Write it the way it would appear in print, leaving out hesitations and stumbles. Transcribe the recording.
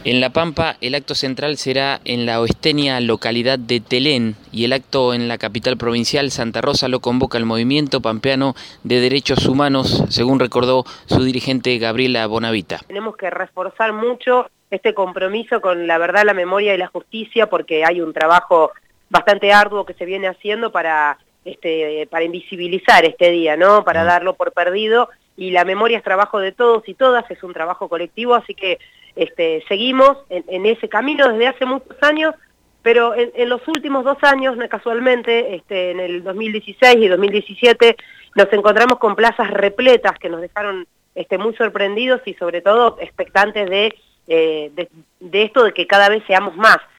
En La Pampa, el acto central será en la oesteña localidad de Telén y el acto en la capital provincial, Santa Rosa, lo convoca el Movimiento Pampeano de Derechos Humanos, según recordó su dirigente Gabriela Bonavita. Tenemos que reforzar mucho este compromiso con la verdad, la memoria y la justicia, porque hay un trabajo bastante arduo que se viene haciendo para invisibilizar este día, ¿no? Para darlo por perdido, y la memoria es trabajo de todos y todas, es un trabajo colectivo, así que seguimos en ese camino desde hace muchos años, pero en los últimos 2 años, casualmente, en el 2016 y 2017, nos encontramos con plazas repletas que nos dejaron muy sorprendidos y sobre todo expectantes de esto de que cada vez seamos más.